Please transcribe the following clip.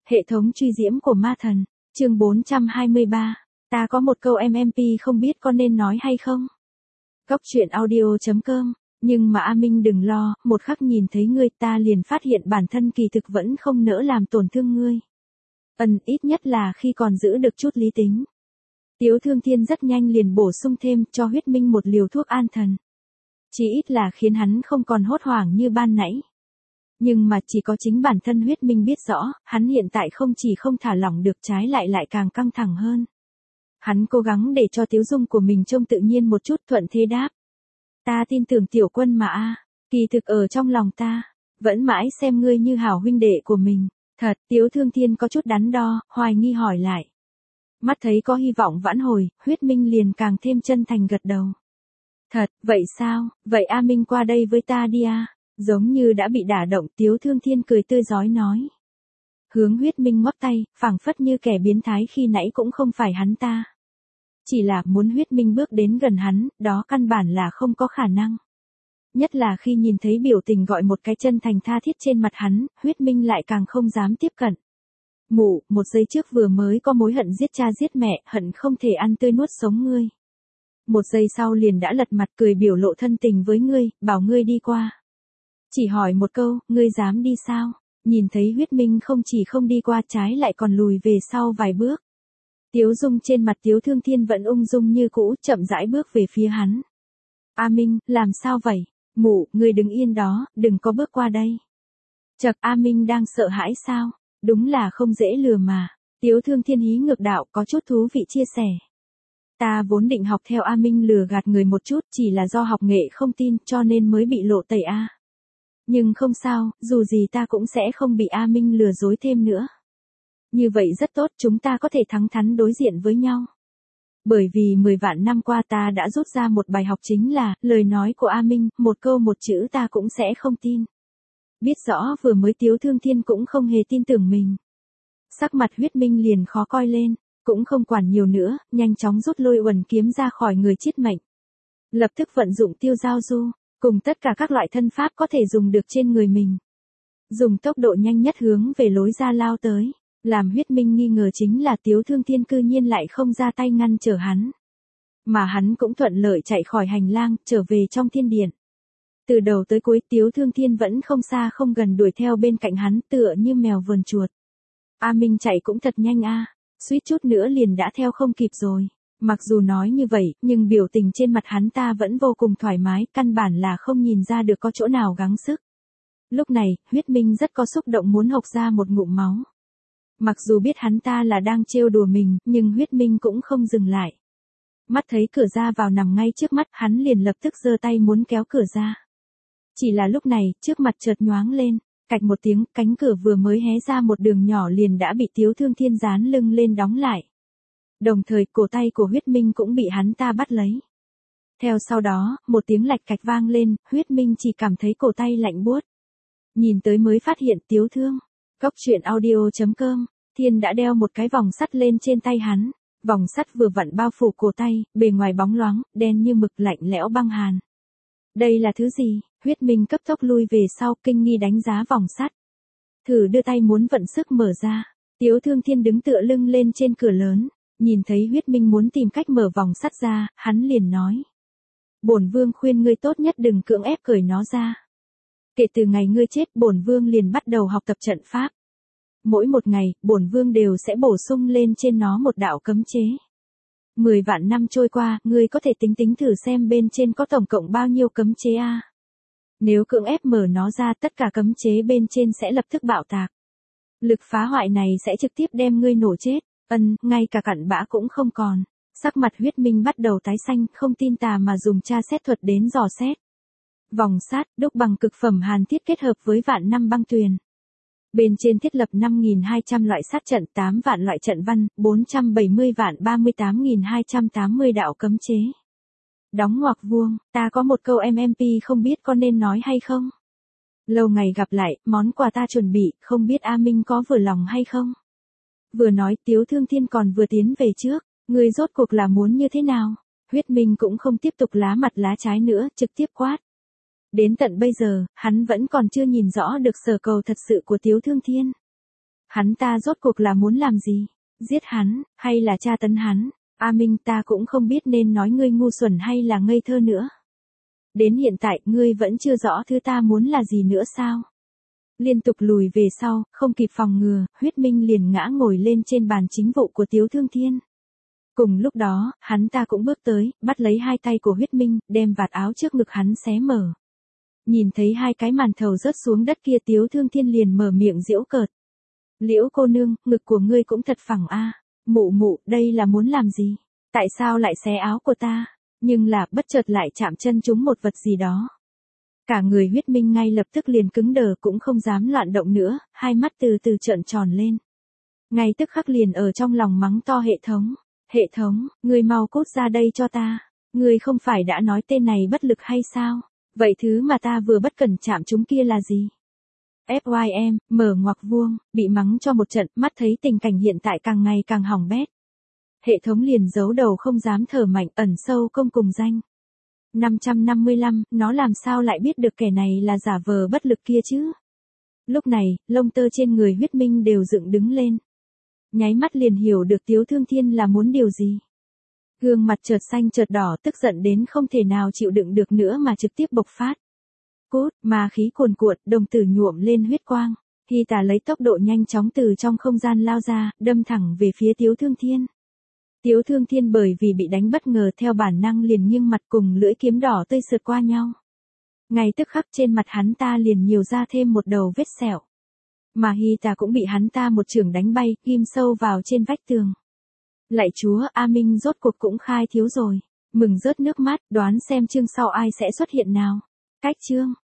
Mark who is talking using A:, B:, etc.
A: Hệ thống truy diễm của ma thần, chương 423. Ta có một câu MMP không biết có nên nói hay không? Góc truyện audio.com. Nhưng mà A Minh đừng lo, một khắc nhìn thấy ngươi ta liền phát hiện bản thân kỳ thực vẫn không nỡ làm tổn thương ngươi. Ít nhất là khi còn giữ được chút lý tính. Tiếu Thương Thiên rất nhanh liền bổ sung thêm cho Huyết Minh một liều thuốc an thần. Chỉ ít là khiến hắn không còn hốt hoảng như ban nãy. Nhưng mà chỉ có chính bản thân Huyết Minh biết rõ, hắn hiện tại không chỉ không thả lỏng được trái lại càng căng thẳng hơn. Hắn cố gắng để cho Tiếu Dung của mình trông tự nhiên một chút thuận thế đáp. Ta tin tưởng tiểu quân mà kỳ thực ở trong lòng ta, vẫn mãi xem ngươi như hảo huynh đệ của mình. Thật, Tiếu Thương Thiên có chút đắn đo, hoài nghi hỏi lại. Mắt thấy có hy vọng vãn hồi, Huyết Minh liền càng thêm chân thành gật đầu. Thật, vậy sao, vậy A Minh qua đây với ta đi . Giống như đã bị đả động, Tiếu Thương Thiên cười tươi rói nói. Hướng Huyết Minh ngoắc tay, phảng phất như kẻ biến thái khi nãy cũng không phải hắn ta. Chỉ là muốn Huyết Minh bước đến gần hắn, đó căn bản là không có khả năng. Nhất là khi nhìn thấy biểu tình gọi một cái chân thành tha thiết trên mặt hắn, Huyết Minh lại càng không dám tiếp cận. Mụ, một giây trước vừa mới có mối hận giết cha giết mẹ, hận không thể ăn tươi nuốt sống ngươi. Một giây sau liền đã lật mặt cười biểu lộ thân tình với ngươi, bảo ngươi đi qua. Chỉ hỏi một câu, ngươi dám đi sao? Nhìn thấy Huyết Minh không chỉ không đi qua trái lại còn lùi về sau vài bước. Tiếu Dung trên mặt Tiếu Thương Thiên vẫn ung dung như cũ, chậm rãi bước về phía hắn. A Minh, làm sao vậy? Mụ, ngươi đứng yên đó, đừng có bước qua đây. Chậc, A Minh đang sợ hãi sao? Đúng là không dễ lừa mà. Tiếu Thương Thiên hí ngược đạo có chút thú vị chia sẻ. Ta vốn định học theo A Minh lừa gạt người một chút, chỉ là do học nghệ không tin cho nên mới bị lộ tẩy A. Nhưng không sao, dù gì ta cũng sẽ không bị A Minh lừa dối thêm nữa. Như vậy rất tốt, chúng ta có thể thẳng thắn đối diện với nhau. Bởi vì 10 vạn năm qua ta đã rút ra một bài học chính là, lời nói của A Minh, một câu một chữ ta cũng sẽ không tin. Biết rõ vừa mới Tiếu Thương Thiên cũng không hề tin tưởng mình. Sắc mặt Huyết Minh liền khó coi lên, cũng không quản nhiều nữa, nhanh chóng rút lôi uẩn kiếm ra khỏi người chiết mệnh. Lập tức vận dụng tiêu giao du, cùng tất cả các loại thân pháp có thể dùng được trên người mình. Dùng tốc độ nhanh nhất hướng về lối ra lao tới. Làm Huyết Minh nghi ngờ chính là Tiếu Thương Thiên cư nhiên lại không ra tay ngăn trở hắn. Mà hắn cũng thuận lợi chạy khỏi hành lang, trở về trong thiên điện. Từ đầu tới cuối Tiếu Thương Thiên vẫn không xa không gần đuổi theo bên cạnh hắn tựa như mèo vờn chuột. A Minh chạy cũng thật nhanh suýt chút nữa liền đã theo không kịp rồi. Mặc dù nói như vậy, nhưng biểu tình trên mặt hắn ta vẫn vô cùng thoải mái, căn bản là không nhìn ra được có chỗ nào gắng sức. Lúc này, Huyết Minh rất có xúc động muốn hộc ra một ngụm máu. Mặc dù biết hắn ta là đang trêu đùa mình, nhưng Huyết Minh cũng không dừng lại. Mắt thấy cửa ra vào nằm ngay trước mắt, hắn liền lập tức giơ tay muốn kéo cửa ra. Chỉ là lúc này, trước mặt chợt nhoáng lên, cạch một tiếng, cánh cửa vừa mới hé ra một đường nhỏ liền đã bị Tiếu Thương Thiên dán lưng lên đóng lại. Đồng thời, cổ tay của Huyết Minh cũng bị hắn ta bắt lấy. Theo sau đó, một tiếng lạch cạch vang lên, Huyết Minh chỉ cảm thấy cổ tay lạnh buốt. Nhìn tới mới phát hiện Tiếu Thương. Góc truyện audio.com, Thiên đã đeo một cái vòng sắt lên trên tay hắn. Vòng sắt vừa vặn bao phủ cổ tay, bề ngoài bóng loáng, đen như mực lạnh lẽo băng hàn. Đây là thứ gì? Huyết Minh cấp tốc lui về sau, kinh nghi đánh giá vòng sắt. Thử đưa tay muốn vận sức mở ra. Tiếu Thương Thiên đứng tựa lưng lên trên cửa lớn, nhìn thấy Huyết Minh muốn tìm cách mở vòng sắt ra, hắn liền nói. Bổn vương khuyên ngươi tốt nhất đừng cưỡng ép cởi nó ra. Kể từ ngày ngươi chết, bổn vương liền bắt đầu học tập trận pháp. Mỗi một ngày, bổn vương đều sẽ bổ sung lên trên nó một đạo cấm chế. 10 vạn năm trôi qua, ngươi có thể tính thử xem bên trên có tổng cộng bao nhiêu cấm chế Nếu cưỡng ép mở nó ra, tất cả cấm chế bên trên sẽ lập tức bạo tạc. Lực phá hoại này sẽ trực tiếp đem ngươi nổ chết, ngay cả cặn bã cũng không còn. Sắc mặt Huyết Minh bắt đầu tái xanh, không tin tà mà dùng tra xét thuật đến dò xét. Vòng sắt, đúc bằng cực phẩm hàn thiết kết hợp với vạn năm băng tuyền. Bên trên thiết lập 5.200 loại sát trận, 8 vạn loại trận văn, 470 vạn 38.280 đạo cấm chế. Đóng ngoặc vuông, ta có một câu MMP không biết có nên nói hay không? Lâu ngày gặp lại, món quà ta chuẩn bị, không biết A Minh có vừa lòng hay không? Vừa nói Tiếu Thương Thiên còn vừa tiến về trước, người rốt cuộc là muốn như thế nào? Huyết Minh cũng không tiếp tục lá mặt lá trái nữa, trực tiếp quát. Đến tận bây giờ, hắn vẫn còn chưa nhìn rõ được sở cầu thật sự của Tiếu Thương Thiên. Hắn ta rốt cuộc là muốn làm gì? Giết hắn, hay là tra tấn hắn? A Minh, ta cũng không biết nên nói ngươi ngu xuẩn hay là ngây thơ nữa. Đến hiện tại, ngươi vẫn chưa rõ thứ ta muốn là gì nữa sao? Liên tục lùi về sau, không kịp phòng ngừa, Huyết Minh liền ngã ngồi lên trên bàn chính vụ của Tiếu Thương Thiên. Cùng lúc đó, hắn ta cũng bước tới, bắt lấy hai tay của Huyết Minh, đem vạt áo trước ngực hắn xé mở. Nhìn thấy hai cái màn thầu rớt xuống đất kia, Tiếu Thương Thiên liền mở miệng giễu cợt. Liễu cô nương, ngực của ngươi cũng thật phẳng a. Mụ mụ, đây là muốn làm gì? Tại sao lại xé áo của ta? Nhưng là bất chợt lại chạm chân trúng một vật gì đó. Cả người Huyết Minh ngay lập tức liền cứng đờ, cũng không dám loạn động nữa, hai mắt từ từ trợn tròn lên. Ngay tức khắc liền ở trong lòng mắng to hệ thống. Hệ thống, ngươi mau cút ra đây cho ta. Ngươi không phải đã nói tên này bất lực hay sao? Vậy thứ mà ta vừa bất cẩn chạm trúng kia là gì? FYM, mở ngoặc vuông, bị mắng cho một trận, mắt thấy tình cảnh hiện tại càng ngày càng hỏng bét. Hệ thống liền giấu đầu không dám thở mạnh, ẩn sâu công cùng danh. 555, nó làm sao lại biết được kẻ này là giả vờ bất lực kia chứ? Lúc này, lông tơ trên người Huyết Minh đều dựng đứng lên. Nháy mắt liền hiểu được Tiếu Thương Thiên là muốn điều gì. Gương mặt chợt xanh chợt đỏ, tức giận đến không thể nào chịu đựng được nữa mà trực tiếp bộc phát. Cút, ma khí cuồn cuộn, đồng tử nhuộm lên huyết quang. Hy Tà lấy tốc độ nhanh chóng từ trong không gian lao ra, đâm thẳng về phía Tiếu Thương Thiên. Tiếu Thương Thiên bởi vì bị đánh bất ngờ theo bản năng liền nghiêng mặt, cùng lưỡi kiếm đỏ tươi sượt qua nhau. Ngay tức khắc trên mặt hắn ta liền nhiều ra thêm một đầu vết sẹo. Mà Hy Tà cũng bị hắn ta một chưởng đánh bay, ghim sâu vào trên vách tường. Lạy chúa, A Minh rốt cuộc cũng khai thiếu rồi. Mừng rớt nước mắt, đoán xem chương sau ai sẽ xuất hiện nào. Cách chương.